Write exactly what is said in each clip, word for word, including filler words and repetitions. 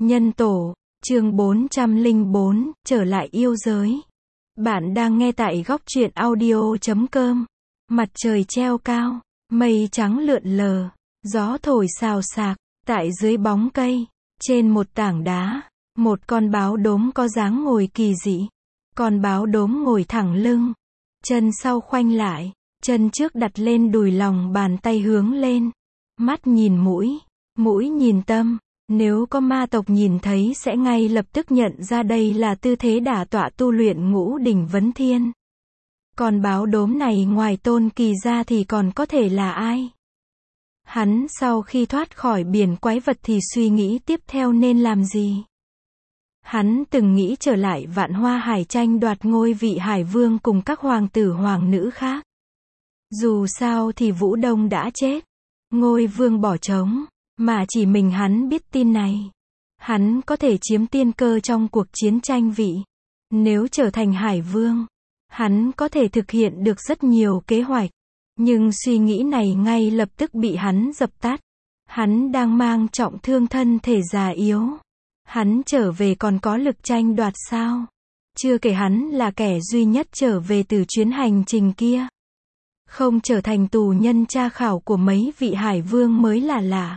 Nhân tổ, chương bốn trăm lẻ bốn, trở lại yêu giới. Bạn đang nghe tại góc truyện audio chấm com. Mặt trời treo cao, mây trắng lượn lờ, gió thổi xào xạc, tại dưới bóng cây, trên một tảng đá, một con báo đốm có dáng ngồi kỳ dị. Con báo đốm ngồi thẳng lưng, chân sau khoanh lại, chân trước đặt lên đùi, lòng bàn tay hướng lên, mắt nhìn mũi, mũi nhìn tâm. Nếu có ma tộc nhìn thấy sẽ ngay lập tức nhận ra đây là tư thế đả tọa tu luyện ngũ đỉnh vấn thiên. Còn báo đốm này ngoài Tôn Kỳ ra thì còn có thể là ai? Hắn sau khi thoát khỏi biển quái vật thì suy nghĩ tiếp theo nên làm gì? Hắn từng nghĩ trở lại Vạn Hoa Hải tranh đoạt ngôi vị Hải Vương cùng các hoàng tử hoàng nữ khác. Dù sao thì Vũ Đông đã chết, ngôi vương bỏ trống. Mà chỉ mình hắn biết tin này. Hắn có thể chiếm tiên cơ trong cuộc chiến tranh vị. Nếu trở thành Hải Vương, hắn có thể thực hiện được rất nhiều kế hoạch. Nhưng suy nghĩ này ngay lập tức bị hắn dập tắt. Hắn đang mang trọng thương, thân thể già yếu. Hắn trở về còn có lực tranh đoạt sao? Chưa kể hắn là kẻ duy nhất trở về từ chuyến hành trình kia. Không trở thành tù nhân tra khảo của mấy vị Hải Vương mới là lạ.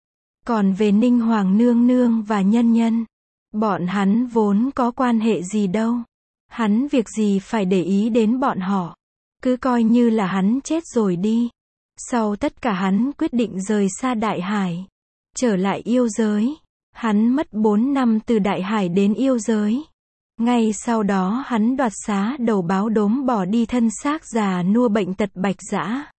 Còn về Ninh Hoàng nương nương và Nhân Nhân, bọn hắn vốn có quan hệ gì đâu. Hắn việc gì phải để ý đến bọn họ. Cứ coi như là hắn chết rồi đi. Sau tất cả hắn quyết định rời xa Đại Hải, trở lại yêu giới. Hắn mất bốn năm từ Đại Hải đến yêu giới. Ngay sau đó hắn đoạt xá đầu báo đốm, bỏ đi thân xác già nua bệnh tật bạch dã.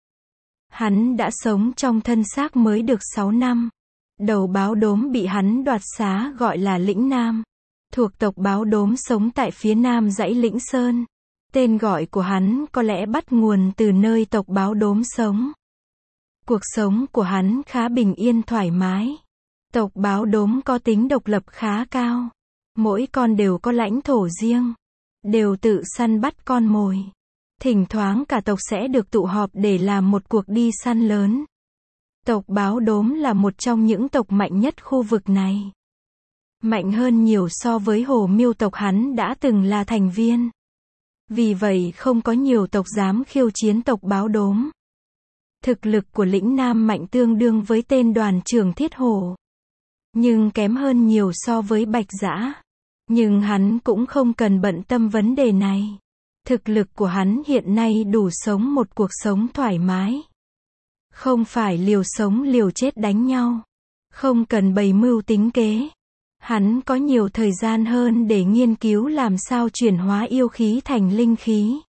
Hắn đã sống trong thân xác mới được sáu năm. Đầu báo đốm bị hắn đoạt xá gọi là Lĩnh Nam, thuộc tộc báo đốm sống tại phía nam dãy Lĩnh Sơn. Tên gọi của hắn có lẽ bắt nguồn từ nơi tộc báo đốm sống. Cuộc sống của hắn khá bình yên thoải mái. Tộc báo đốm có tính độc lập khá cao. Mỗi con đều có lãnh thổ riêng, đều tự săn bắt con mồi. Thỉnh thoảng cả tộc sẽ được tụ họp để làm một cuộc đi săn lớn. Tộc báo đốm là một trong những tộc mạnh nhất khu vực này. Mạnh hơn nhiều so với Hồ Miêu tộc hắn đã từng là thành viên. Vì vậy không có nhiều tộc dám khiêu chiến tộc báo đốm. Thực lực của Lĩnh Nam mạnh tương đương với tên đoàn trưởng Thiết Hổ. Nhưng kém hơn nhiều so với Bạch Dã. Nhưng hắn cũng không cần bận tâm vấn đề này. Thực lực của hắn hiện nay đủ sống một cuộc sống thoải mái. Không phải liều sống liều chết đánh nhau. Không cần bày mưu tính kế. Hắn có nhiều thời gian hơn để nghiên cứu làm sao chuyển hóa yêu khí thành linh khí.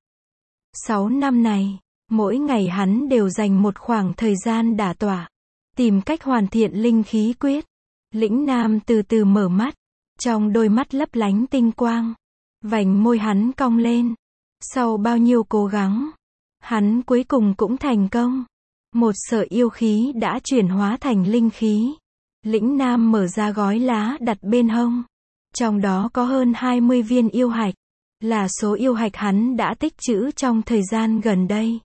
Sáu năm này, mỗi ngày hắn đều dành một khoảng thời gian đả tọa, tìm cách hoàn thiện linh khí quyết. Lĩnh Nam từ từ mở mắt, trong đôi mắt lấp lánh tinh quang. Vành môi hắn cong lên. Sau bao nhiêu cố gắng, hắn cuối cùng cũng thành công. Một sợi yêu khí đã chuyển hóa thành linh khí. Lĩnh Nam mở ra gói lá đặt bên hông. Trong đó có hơn hai mươi viên yêu hạch. Là số yêu hạch hắn đã tích trữ trong thời gian gần đây.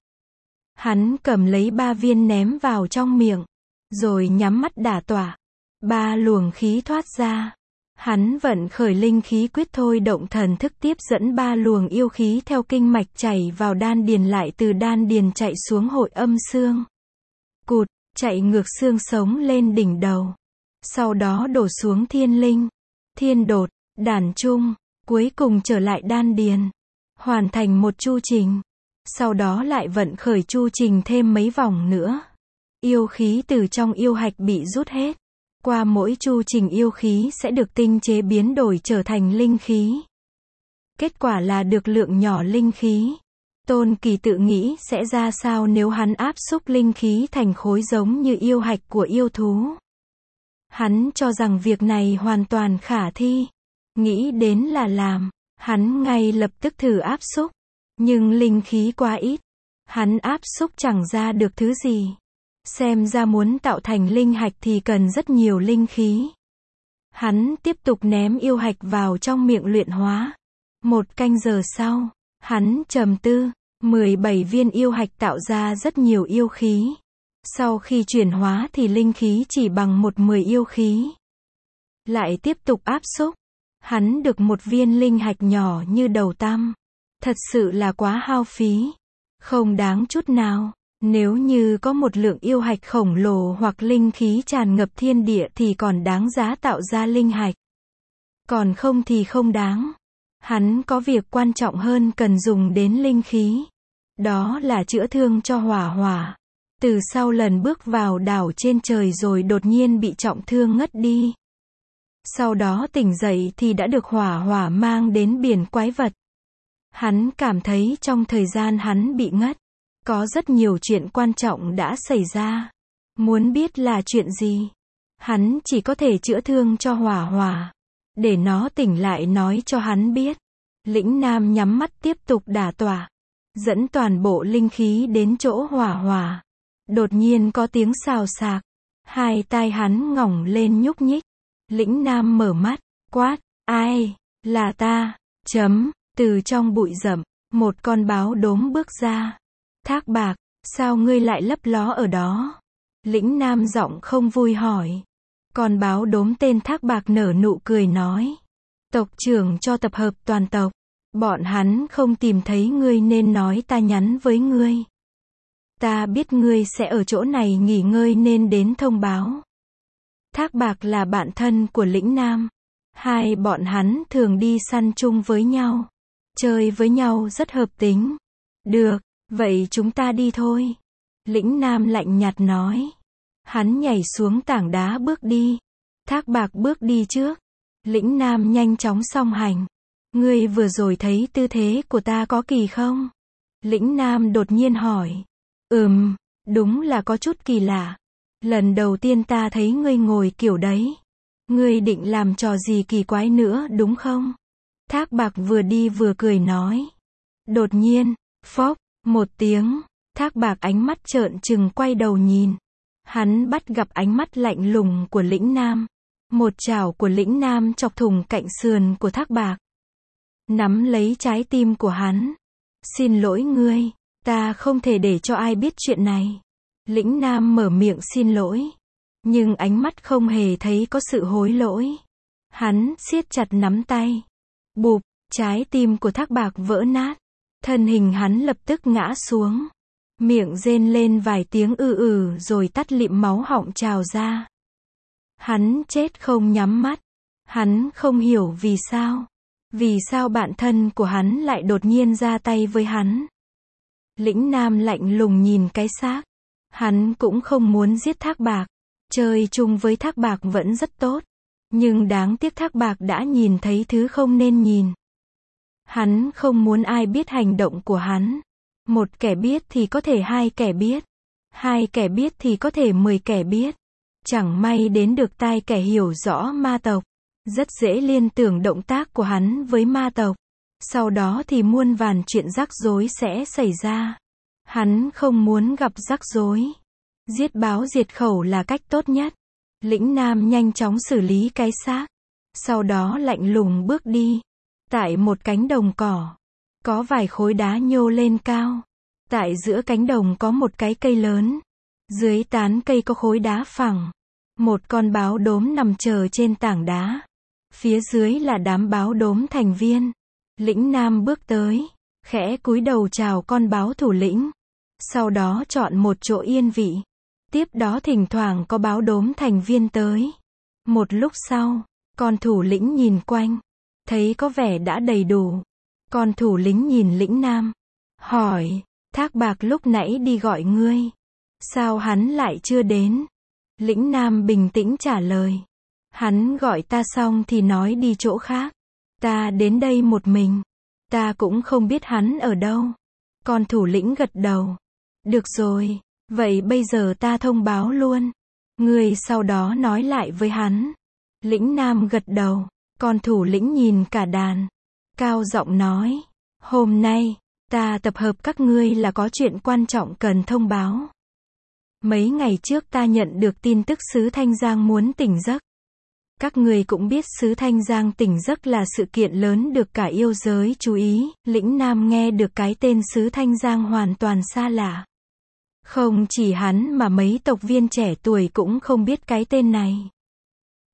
Hắn cầm lấy ba viên ném vào trong miệng. Rồi nhắm mắt đả tọa. Ba luồng khí thoát ra. Hắn vận khởi linh khí quyết, thôi động thần thức tiếp dẫn ba luồng yêu khí theo kinh mạch chảy vào đan điền, lại từ đan điền chạy xuống hội âm xương. Cụt, chạy ngược xương sống lên đỉnh đầu. Sau đó đổ xuống thiên linh, thiên đột, đàn trung, cuối cùng trở lại đan điền. Hoàn thành một chu trình. Sau đó lại vận khởi chu trình thêm mấy vòng nữa. Yêu khí từ trong yêu hạch bị rút hết. Qua mỗi chu trình yêu khí sẽ được tinh chế biến đổi trở thành linh khí. Kết quả là được lượng nhỏ linh khí. Tôn Kỳ tự nghĩ sẽ ra sao nếu hắn áp xúc linh khí thành khối giống như yêu hạch của yêu thú. Hắn cho rằng việc này hoàn toàn khả thi. Nghĩ đến là làm. Hắn ngay lập tức thử áp xúc. Nhưng linh khí quá ít. Hắn áp xúc chẳng ra được thứ gì. Xem ra muốn tạo thành linh hạch thì cần rất nhiều linh khí. Hắn tiếp tục ném yêu hạch vào trong miệng luyện hóa. Một canh giờ sau, hắn trầm tư. mười bảy viên yêu hạch tạo ra rất nhiều yêu khí. Sau khi chuyển hóa thì linh khí chỉ bằng một mười yêu khí. lại tiếp tục áp xúc. Hắn được một viên linh hạch nhỏ như đầu tăm. Thật sự là quá hao phí. Không đáng chút nào. Nếu như có một lượng yêu hạch khổng lồ hoặc linh khí tràn ngập thiên địa thì còn đáng giá tạo ra linh hạch. Còn không thì không đáng. Hắn có việc quan trọng hơn cần dùng đến linh khí. Đó là chữa thương cho Hỏa Hỏa. Từ sau lần bước vào đảo trên trời rồi đột nhiên bị trọng thương ngất đi. Sau đó tỉnh dậy thì đã được Hỏa Hỏa mang đến biển quái vật. Hắn cảm thấy trong thời gian hắn bị ngất, có rất nhiều chuyện quan trọng đã xảy ra. Muốn biết là chuyện gì? Hắn chỉ có thể chữa thương cho Hỏa Hỏa. Để nó tỉnh lại nói cho hắn biết. Lĩnh Nam nhắm mắt tiếp tục đả tọa. Dẫn toàn bộ linh khí đến chỗ Hỏa Hỏa. Đột nhiên có tiếng xào xạc. Hai tai hắn ngỏng lên nhúc nhích. Lĩnh Nam mở mắt, quát, ai, là ta, chấm, từ trong bụi rậm, một con báo đốm bước ra. Thác Bạc, sao ngươi lại lấp ló ở đó? Lĩnh Nam giọng không vui hỏi. Con báo đốm tên Thác Bạc nở nụ cười nói. Tộc trưởng cho tập hợp toàn tộc. Bọn hắn không tìm thấy ngươi nên nói ta nhắn với ngươi. Ta biết ngươi sẽ ở chỗ này nghỉ ngơi nên đến thông báo. Thác Bạc là bạn thân của Lĩnh Nam. Hai bọn hắn thường đi săn chung với nhau. Chơi với nhau rất hợp tính. Được, vậy chúng ta đi thôi. Lĩnh Nam lạnh nhạt nói. Hắn nhảy xuống tảng đá bước đi. Thác Bạc bước đi trước. Lĩnh Nam nhanh chóng song hành. Ngươi vừa rồi thấy tư thế của ta có kỳ không? Lĩnh Nam đột nhiên hỏi. Ừm, đúng là có chút kỳ lạ. Lần đầu tiên ta thấy ngươi ngồi kiểu đấy. Ngươi định làm trò gì kỳ quái nữa đúng không? Thác Bạc vừa đi vừa cười nói. Đột nhiên, phốc, một tiếng, Thác Bạc ánh mắt trợn trừng quay đầu nhìn. Hắn bắt gặp ánh mắt lạnh lùng của Lĩnh Nam. Một chảo của Lĩnh Nam chọc thủng cạnh sườn của Thác Bạc. Nắm lấy trái tim của hắn. Xin lỗi ngươi, ta không thể để cho ai biết chuyện này. Lĩnh Nam mở miệng xin lỗi. Nhưng ánh mắt không hề thấy có sự hối lỗi. Hắn siết chặt nắm tay. Bụp, trái tim của Thác Bạc vỡ nát. Thân hình hắn lập tức ngã xuống. Miệng rên lên vài tiếng ư ử rồi tắt lịm máu họng trào ra. Hắn chết không nhắm mắt. Hắn không hiểu vì sao. Vì sao bạn thân của hắn lại đột nhiên ra tay với hắn. Lĩnh Nam lạnh lùng nhìn cái xác. Hắn cũng không muốn giết Thác Bạc. Chơi chung với Thác Bạc vẫn rất tốt. Nhưng đáng tiếc Thác Bạc đã nhìn thấy thứ không nên nhìn. Hắn không muốn ai biết hành động của hắn. Một kẻ biết thì có thể hai kẻ biết. Hai kẻ biết thì có thể mười kẻ biết. Chẳng may đến được tai kẻ hiểu rõ ma tộc. Rất dễ liên tưởng động tác của hắn với ma tộc. Sau đó thì muôn vàn chuyện rắc rối sẽ xảy ra. Hắn không muốn gặp rắc rối. Giết báo diệt khẩu là cách tốt nhất. Lĩnh Nam nhanh chóng xử lý cái xác. Sau đó lạnh lùng bước đi. Tại một cánh đồng cỏ. Có vài khối đá nhô lên cao. Tại giữa cánh đồng có một cái cây lớn. Dưới tán cây có khối đá phẳng. Một con báo đốm nằm chờ trên tảng đá. Phía dưới là đám báo đốm thành viên. Lĩnh Nam bước tới. Khẽ cúi đầu chào con báo thủ lĩnh. Sau đó chọn một chỗ yên vị. Tiếp đó thỉnh thoảng có báo đốm thành viên tới. Một lúc sau, con thủ lĩnh nhìn quanh. Thấy có vẻ đã đầy đủ. Con thủ lĩnh nhìn Lĩnh Nam. Hỏi, Thác Bạc lúc nãy đi gọi ngươi. Sao hắn lại chưa đến? Lĩnh Nam bình tĩnh trả lời. Hắn gọi ta xong thì nói đi chỗ khác. Ta đến đây một mình. Ta cũng không biết hắn ở đâu. Con thủ lĩnh gật đầu. Được rồi, vậy bây giờ ta thông báo luôn. Ngươi sau đó nói lại với hắn. Lĩnh Nam gật đầu. Con thủ lĩnh nhìn cả đàn. Cao giọng nói. Hôm nay, ta tập hợp các ngươi là có chuyện quan trọng cần thông báo. Mấy ngày trước ta nhận được tin tức xứ Thanh Giang muốn tỉnh giấc. Các người cũng biết xứ Thanh Giang tỉnh giấc là sự kiện lớn được cả yêu giới chú ý. Lĩnh Nam nghe được cái tên xứ Thanh Giang hoàn toàn xa lạ. Không chỉ hắn mà mấy tộc viên trẻ tuổi cũng không biết cái tên này.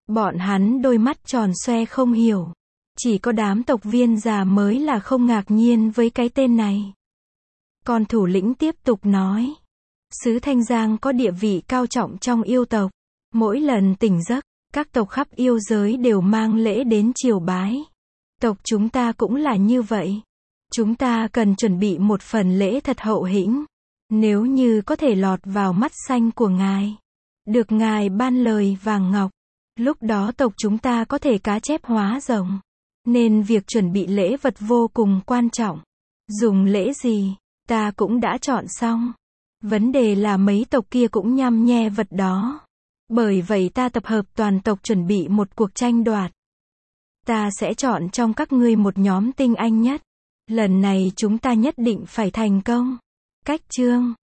Bọn hắn đôi mắt tròn xoe không hiểu. Chỉ có đám tộc viên già mới là không ngạc nhiên với cái tên này. Còn thủ lĩnh tiếp tục nói. Sứ Thanh Giang có địa vị cao trọng trong yêu tộc. Mỗi lần tỉnh giấc, các tộc khắp yêu giới đều mang lễ đến triều bái. Tộc chúng ta cũng là như vậy. Chúng ta cần chuẩn bị một phần lễ thật hậu hĩnh. Nếu như có thể lọt vào mắt xanh của ngài, được ngài ban lời vàng ngọc, lúc đó tộc chúng ta có thể cá chép hóa rồng. Nên việc chuẩn bị lễ vật vô cùng quan trọng. Dùng lễ gì, ta cũng đã chọn xong. Vấn đề là mấy tộc kia cũng nhăm nhe vật đó. Bởi vậy ta tập hợp toàn tộc chuẩn bị một cuộc tranh đoạt. Ta sẽ chọn trong các ngươi một nhóm tinh anh nhất. Lần này chúng ta nhất định phải thành công. Cách chương